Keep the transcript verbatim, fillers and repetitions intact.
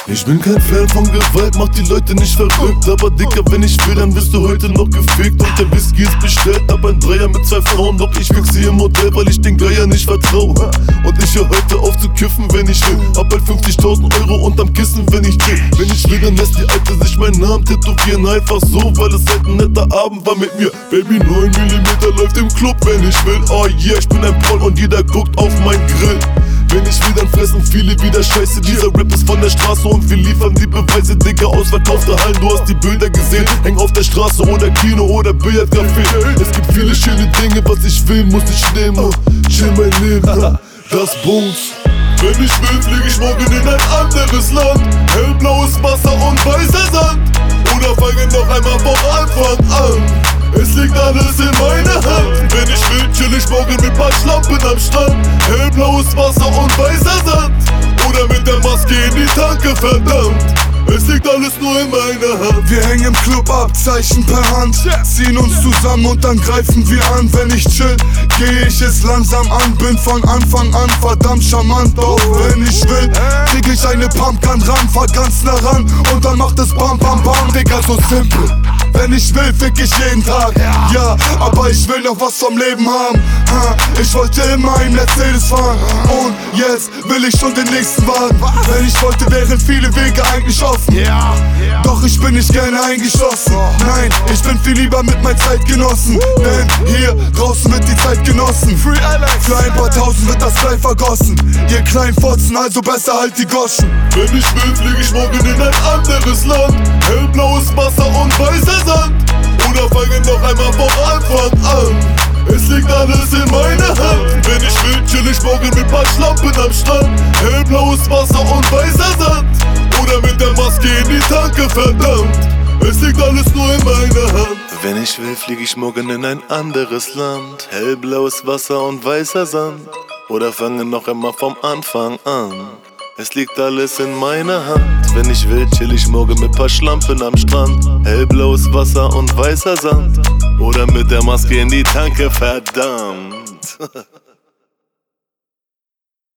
Ich bin kein Fan von Gewalt, mach die Leute nicht verrückt. Aber Dicker, wenn ich will, dann wirst du heute noch gefickt. Und der Whisky ist bestellt, hab ein Dreier mit zwei Frauen. Doch ich fixe hier im Hotel, weil ich den Geier nicht vertrau. Und ich hör heute auf zu kiffen, wenn ich will. Hab halt fünfzigtausend Euro unterm Kissen, wenn ich chill. Wenn ich will, dann lässt die Alte sich meinen Namen tätowieren. Einfach so, weil es halt ein netter Abend war mit mir. Baby, neun Millimeter läuft im Club, wenn ich will. Oh yeah, ich bin ein Proll und jeder guckt auf mein Grill. Wenn ich will, dann fressen viele wieder Scheiße. Dieser Rap ist von der Straße und wir liefern die Beweise. Digga, ausverkaufte Hallen, du hast die Bilder gesehen. Häng auf der Straße oder Kino oder Billardcafé. Es gibt viele schöne Dinge, was ich will, muss ich nehmen. Chill mein Leben, das Booms. Wenn ich will, flieg ich morgen in ein anderes Land. Hellblaues Wasser und weißer Sand. Oder fange noch einmal vom Anfang an. Es liegt alles in meiner Hand. Wenn ich will, chill ich morgen mit paar Schlampen am Strand. Hellblaues Wasser und weißer Sand. Oder mit der Maske in die Tanke, verdammt. Es liegt alles nur in meiner Hand. Wir hängen im Club ab, Zeichen per Hand. Ziehen uns zusammen und dann greifen wir an. Wenn ich chill, geh ich es langsam an. Bin von Anfang an verdammt charmant. Doch wenn ich will, krieg ich eine Pumpgun ran. Fahr ganz nah ran und dann macht es bam bam bam. Digga, so simpel. Wenn ich will, fick ich jeden Tag. Ja, aber ich will noch was vom Leben haben. Ich wollte immer im Mercedes fahren. Und jetzt will ich schon den nächsten Wagen. Wenn ich wollte, wären viele Wege eigentlich offen. Doch ich bin nicht gerne eingeschlossen. Nein, ich bin viel lieber mit meinen Zeitgenossen. Denn hier draußen wird die Zeit genossen. Für ein paar Tausend wird das Blei vergossen. Ihr kleinen Fotzen, also besser halt die Goschen. Wenn ich will, flieg ich morgen in ein anderes Land. Hellblaues Wasser und weißer Sand. Oder fange noch einmal vom Anfang an. Es liegt alles in meiner Hand. Wenn ich will, chill ich morgen mit paar Schlampen am Strand. Hellblaues Wasser und weißer Sand. Oder mit der Maske in die Tanke, verdammt. Es liegt alles nur in meiner Hand. Wenn ich will, flieg ich morgen in ein anderes Land. Hellblaues Wasser und weißer Sand. Oder fange noch einmal vom Anfang an. Es liegt alles in meiner Hand. Wenn ich will, chill ich morgen mit paar Schlampen am Strand. Hellblaues Wasser und weißer Sand. Oder mit der Maske in die Tanke, verdammt.